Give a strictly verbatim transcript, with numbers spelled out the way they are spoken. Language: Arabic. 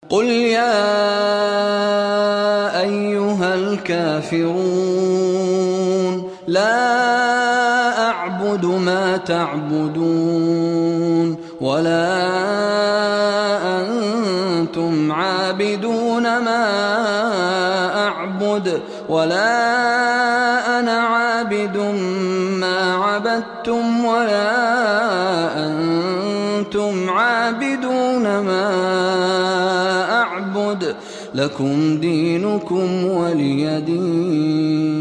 قل يا أيها الكافرون لا أعبد ما تعبدون ولا أنتم عابدون ما أعبد ولا أنا عابد ما عبدتم ولا أنتم عابدون ما أعبد لكم دينكم ولي دين.